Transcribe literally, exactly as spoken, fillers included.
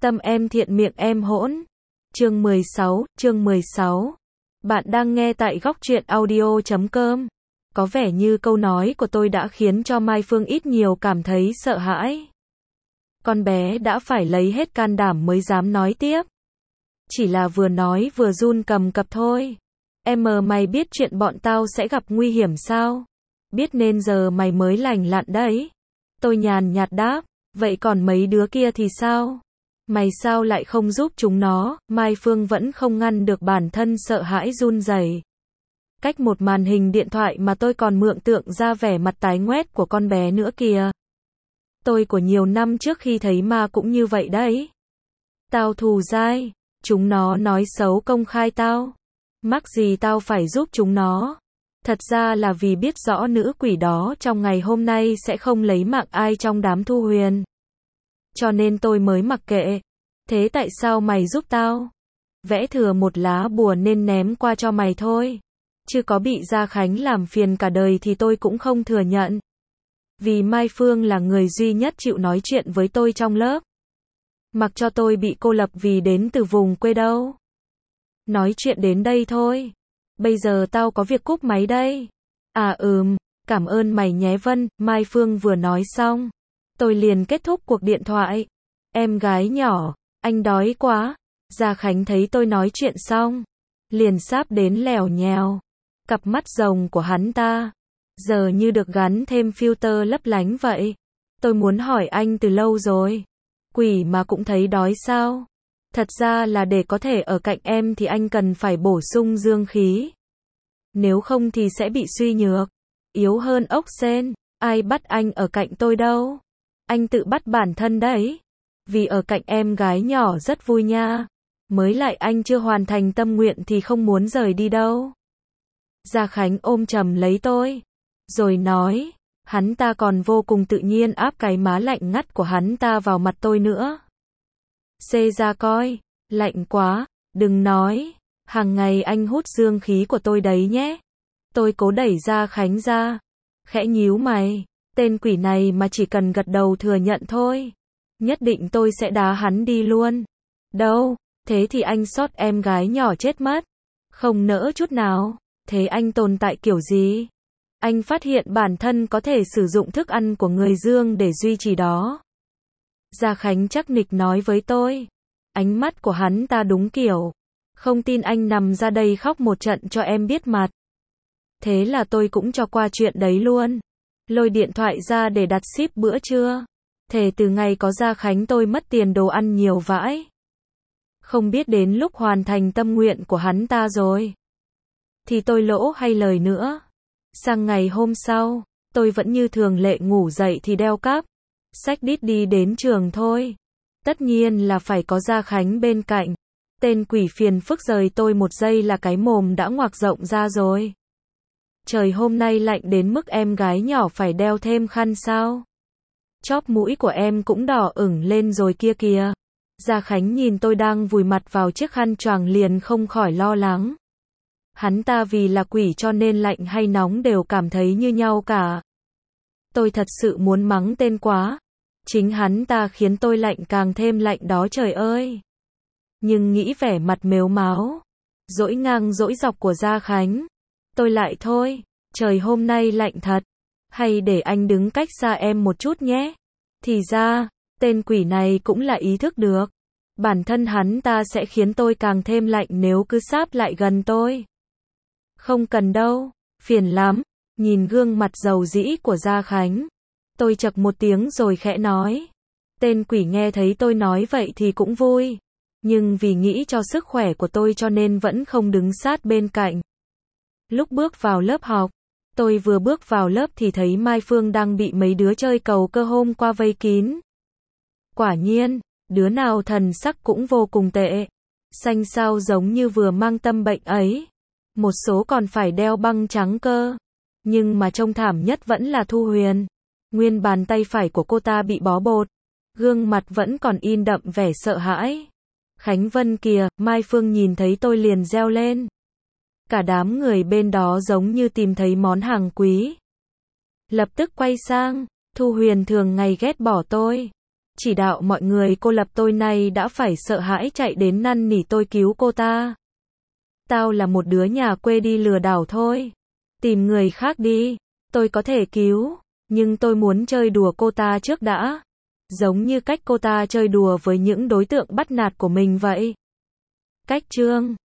Tâm em thiện miệng em hỗn. Chương mười sáu, chương mười sáu. Bạn đang nghe tại góc truyện audio chấm com. Có vẻ như câu nói của tôi đã khiến cho Mai Phương ít nhiều cảm thấy sợ hãi. Con bé đã phải lấy hết can đảm mới dám nói tiếp. Chỉ là vừa nói vừa run cầm cập thôi. Em mờ mày biết chuyện bọn tao sẽ gặp nguy hiểm sao? Biết nên giờ mày mới lành lặn đấy. Tôi nhàn nhạt đáp, vậy còn mấy đứa kia thì sao? Mày sao lại không giúp chúng nó? Mai Phương vẫn không ngăn được bản thân sợ hãi run rẩy. Cách một màn hình điện thoại mà tôi còn mường tượng ra vẻ mặt tái ngoét của con bé nữa kìa. Tôi của nhiều năm trước khi thấy ma cũng như vậy đấy. Tao thù dai, chúng nó nói xấu công khai tao. Mắc gì tao phải giúp chúng nó? Thật ra là vì biết rõ nữ quỷ đó trong ngày hôm nay sẽ không lấy mạng ai trong đám Thu Huyền. Cho nên tôi mới mặc kệ. Thế tại sao mày giúp tao? Vẽ thừa một lá bùa nên ném qua cho mày thôi. Chứ có bị Gia Khánh làm phiền cả đời thì tôi cũng không thừa nhận. Vì Mai Phương là người duy nhất chịu nói chuyện với tôi trong lớp. Mặc cho tôi bị cô lập vì đến từ vùng quê đâu. Nói chuyện đến đây thôi. Bây giờ tao có việc cúp máy đây. À ừm, cảm ơn mày nhé Vân. Mai Phương vừa nói xong, tôi liền kết thúc cuộc điện thoại. Em gái nhỏ, anh đói quá. Gia Khánh thấy tôi nói chuyện xong, liền sáp đến lèo nhèo. Cặp mắt rồng của hắn ta giờ như được gắn thêm filter lấp lánh vậy. Tôi muốn hỏi anh từ lâu rồi. Quỷ mà cũng thấy đói sao? Thật ra là để có thể ở cạnh em thì anh cần phải bổ sung dương khí. Nếu không thì sẽ bị suy nhược, yếu hơn ốc sên. Ai bắt anh ở cạnh tôi đâu? Anh tự bắt bản thân đấy. Vì ở cạnh em gái nhỏ rất vui nha. Mới lại anh chưa hoàn thành tâm nguyện thì không muốn rời đi đâu. Gia Khánh ôm chầm lấy tôi, rồi nói, hắn ta còn vô cùng tự nhiên áp cái má lạnh ngắt của hắn ta vào mặt tôi nữa. Xê ra coi, lạnh quá, đừng nói, hàng ngày anh hút dương khí của tôi đấy nhé. Tôi cố đẩy Gia Khánh ra, khẽ nhíu mày, tên quỷ này mà chỉ cần gật đầu thừa nhận thôi. Nhất định tôi sẽ đá hắn đi luôn. Đâu, thế thì anh xót em gái nhỏ chết mất. Không nỡ chút nào. Thế anh tồn tại kiểu gì? Anh phát hiện bản thân có thể sử dụng thức ăn của người dương để duy trì đó. Gia Khánh chắc nịch nói với tôi. Ánh mắt của hắn ta đúng kiểu. Không tin anh nằm ra đây khóc một trận cho em biết mặt. Thế là tôi cũng cho qua chuyện đấy luôn. Lôi điện thoại ra để đặt ship bữa trưa. Thề từ ngày có Gia Khánh tôi mất tiền đồ ăn nhiều vãi. Không biết đến lúc hoàn thành tâm nguyện của hắn ta rồi thì tôi lỗ hay lời nữa. Sang ngày hôm sau, tôi vẫn như thường lệ ngủ dậy thì đeo cắp, xách đít đi đến trường thôi. Tất nhiên là phải có Gia Khánh bên cạnh. Tên quỷ phiền phức rời tôi một giây là cái mồm đã ngoạc rộng ra rồi. Trời hôm nay lạnh đến mức em gái nhỏ phải đeo thêm khăn sao? Chóp mũi của em cũng đỏ ửng lên rồi kia kìa. Gia Khánh nhìn tôi đang vùi mặt vào chiếc khăn choàng liền không khỏi lo lắng. Hắn ta vì là quỷ cho nên lạnh hay nóng đều cảm thấy như nhau cả. Tôi thật sự muốn mắng tên quá. Chính hắn ta khiến tôi lạnh càng thêm lạnh đó trời ơi. Nhưng nghĩ vẻ mặt mếu máo, dỗi ngang dỗi dọc của Gia Khánh, tôi lại thôi, trời hôm nay lạnh thật. Hay để anh đứng cách xa em một chút nhé. Thì ra, tên quỷ này cũng là ý thức được. Bản thân hắn ta sẽ khiến tôi càng thêm lạnh nếu cứ sáp lại gần tôi. Không cần đâu, phiền lắm. Nhìn gương mặt dầu dĩ của Gia Khánh, tôi chậc một tiếng rồi khẽ nói. Tên quỷ nghe thấy tôi nói vậy thì cũng vui. Nhưng vì nghĩ cho sức khỏe của tôi cho nên vẫn không đứng sát bên cạnh. Lúc bước vào lớp học, tôi vừa bước vào lớp thì thấy Mai Phương đang bị mấy đứa chơi cầu cơ hôm qua vây kín. Quả nhiên, đứa nào thần sắc cũng vô cùng tệ. Xanh xao giống như vừa mang tâm bệnh ấy. Một số còn phải đeo băng trắng cơ. Nhưng mà trông thảm nhất vẫn là Thu Huyền. Nguyên bàn tay phải của cô ta bị bó bột. Gương mặt vẫn còn in đậm vẻ sợ hãi. Khánh Vân kìa, Mai Phương nhìn thấy tôi liền reo lên. Cả đám người bên đó giống như tìm thấy món hàng quý. Lập tức quay sang, Thu Huyền thường ngày ghét bỏ tôi. chỉ đạo mọi người cô lập tôi nay đã phải sợ hãi chạy đến năn nỉ tôi cứu cô ta. Tao là một đứa nhà quê đi lừa đảo thôi. Tìm người khác đi, tôi có thể cứu, nhưng tôi muốn chơi đùa cô ta trước đã. Giống như cách cô ta chơi đùa với những đối tượng bắt nạt của mình vậy. Cách chương